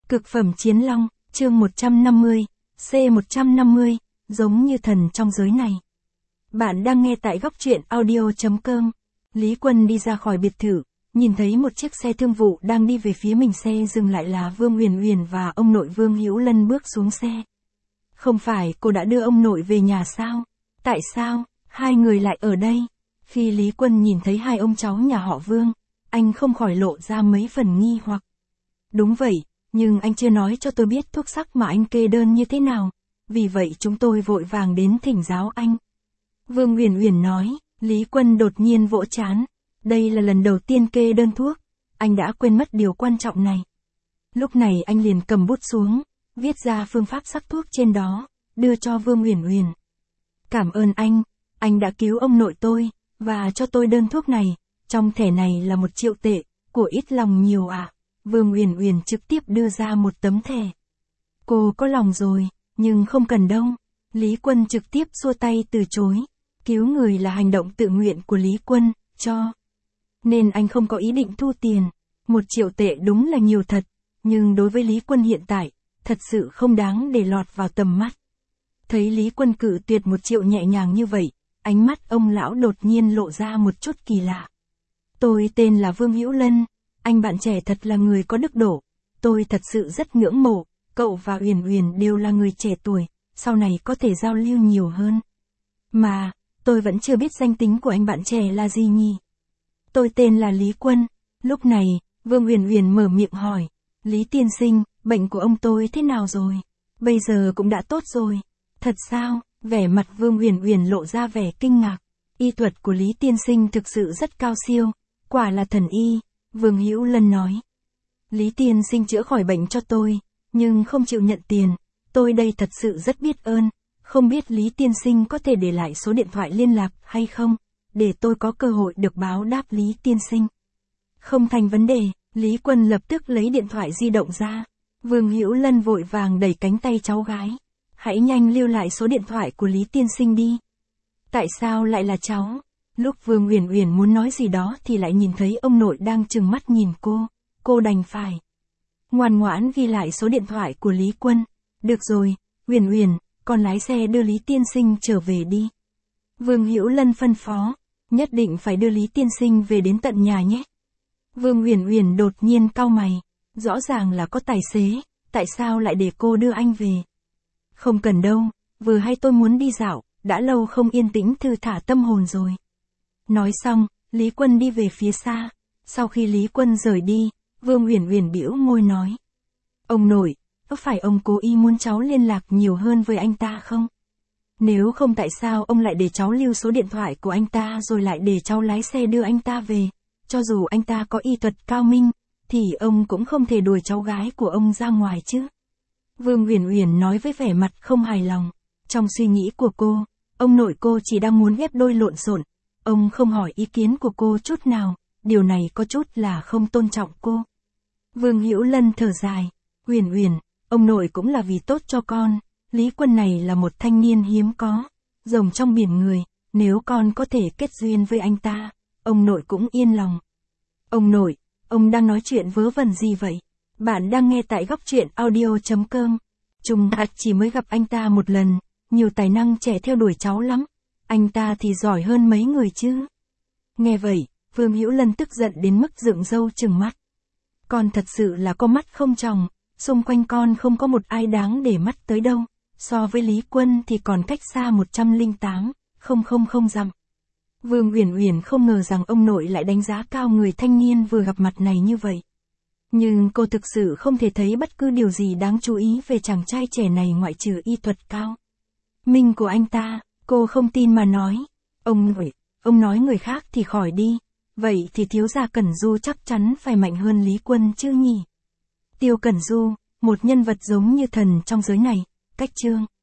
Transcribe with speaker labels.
Speaker 1: Cực phẩm chiến long, chương 150, C150, giống như thần trong giới này. Bạn đang nghe tại góc truyện audio.com. Lý Quân đi ra khỏi biệt thự, nhìn thấy một chiếc xe thương vụ đang đi về phía mình, xe dừng lại là Vương Uyển Uyển và ông nội Vương Hữu Lân bước xuống xe. Không phải cô đã đưa ông nội về nhà sao? Tại sao hai người lại ở đây? Khi Lý Quân nhìn thấy hai ông cháu nhà họ Vương, anh không khỏi lộ ra mấy phần nghi hoặc. Đúng vậy, nhưng anh chưa nói cho tôi biết thuốc sắc mà anh kê đơn như thế nào, vì vậy chúng tôi vội vàng đến thỉnh giáo anh. Vương Uyển Uyển nói. Lý Quân đột nhiên vỗ trán. Đây là lần đầu tiên kê đơn thuốc, anh đã quên mất điều quan trọng này. Lúc này anh liền cầm bút xuống, viết ra phương pháp sắc thuốc trên đó, đưa cho Vương Uyển Uyển. Cảm ơn anh đã cứu ông nội tôi, và cho tôi đơn thuốc này, trong thẻ này là 1 triệu tệ, của ít lòng nhiều à. Vương Uyển Uyển trực tiếp đưa ra một tấm thẻ. Cô có lòng rồi, nhưng không cần đâu. Lý Quân trực tiếp xua tay từ chối. Cứu người là hành động tự nguyện của Lý Quân, nên anh không có ý định thu tiền. 1 triệu tệ đúng là nhiều thật, nhưng đối với Lý Quân hiện tại, thật sự không đáng để lọt vào tầm mắt. Thấy Lý Quân cự tuyệt 1 triệu nhẹ nhàng như vậy, ánh mắt ông lão đột nhiên lộ ra một chút kỳ lạ. Tôi tên là Vương Hữu Lân, anh bạn trẻ thật là người có đức độ, tôi thật sự rất ngưỡng mộ, cậu và Uyển Uyển đều là người trẻ tuổi, sau này có thể giao lưu nhiều hơn. Mà, tôi vẫn chưa biết danh tính của anh bạn trẻ là gì nhỉ? Tôi tên là Lý Quân. Lúc này, Vương Uyển Uyển mở miệng hỏi. Lý tiên sinh, bệnh của ông tôi thế nào rồi? Bây giờ cũng đã tốt rồi. Thật sao? Vẻ mặt Vương Uyển Uyển lộ ra vẻ kinh ngạc. Y thuật của Lý tiên sinh thực sự rất cao siêu, quả là thần y, Vương Hữu Lân nói. Lý tiên sinh chữa khỏi bệnh cho tôi, nhưng không chịu nhận tiền. Tôi đây thật sự rất biết ơn. Không biết Lý tiên sinh có thể để lại số điện thoại liên lạc hay không, để tôi có cơ hội được báo đáp Lý tiên sinh. Không thành vấn đề, Lý Quân lập tức lấy điện thoại di động ra. Vương Hữu Lân vội vàng đẩy cánh tay cháu gái. Hãy nhanh lưu lại số điện thoại của Lý tiên sinh đi. Tại sao lại là cháu? Lúc Vương Uyển Uyển muốn nói gì đó thì lại nhìn thấy ông nội đang trừng mắt nhìn cô đành phải ngoan ngoãn ghi lại số điện thoại của Lý Quân. Được rồi, Uyển Uyển, con lái xe đưa Lý tiên sinh trở về đi. Vương Hữu Lân phân phó, nhất định phải đưa Lý tiên sinh về đến tận nhà nhé. Vương Uyển Uyển đột nhiên cau mày, rõ ràng là có tài xế, tại sao lại để cô đưa anh về? Không cần đâu, vừa hay tôi muốn đi dạo, đã lâu không yên tĩnh thư thả tâm hồn rồi. Nói xong, Lý Quân đi về phía xa. Sau khi Lý Quân rời đi, Vương Uyển Uyển bĩu môi nói. Ông nội, có phải ông cố ý muốn cháu liên lạc nhiều hơn với anh ta không? Nếu không tại sao ông lại để cháu lưu số điện thoại của anh ta rồi lại để cháu lái xe đưa anh ta về? Cho dù anh ta có y thuật cao minh, thì ông cũng không thể đuổi cháu gái của ông ra ngoài chứ. Vương Uyển Uyển nói với vẻ mặt không hài lòng. Trong suy nghĩ của cô, ông nội cô chỉ đang muốn ghép đôi lộn xộn. Ông không hỏi ý kiến của cô chút nào, điều này có chút là không tôn trọng cô. Vương Hữu Lân thở dài. Uyển Uyển, ông nội cũng là vì tốt cho con. Lý Quân này là một thanh niên hiếm có, rồng trong biển người, nếu con có thể kết duyên với anh ta, ông nội cũng yên lòng. Ông nội, ông đang nói chuyện vớ vẩn gì vậy? Bạn đang nghe tại góc truyện audio.com. Trùng hợp chỉ mới gặp anh ta một lần, nhiều tài năng trẻ theo đuổi cháu lắm. Anh ta thì giỏi hơn mấy người chứ. Nghe vậy, Vương Hữu Lân tức giận đến mức dựng râu trừng mắt. Con thật sự là có mắt không tròng, xung quanh con không có một ai đáng để mắt tới đâu. So với Lý Quân thì còn cách xa 108,000 dặm. Vương Uyển Uyển không ngờ rằng ông nội lại đánh giá cao người thanh niên vừa gặp mặt này như vậy. Nhưng cô thực sự không thể thấy bất cứ điều gì đáng chú ý về chàng trai trẻ này ngoại trừ y thuật cao minh của anh ta. Cô không tin mà nói. Ông nội, ông nói người khác thì khỏi đi. Vậy thì thiếu gia Cẩn Du chắc chắn phải mạnh hơn Lý Quân chứ nhỉ? Tiêu Cẩn Du, một nhân vật giống như thần trong giới này. Cách chương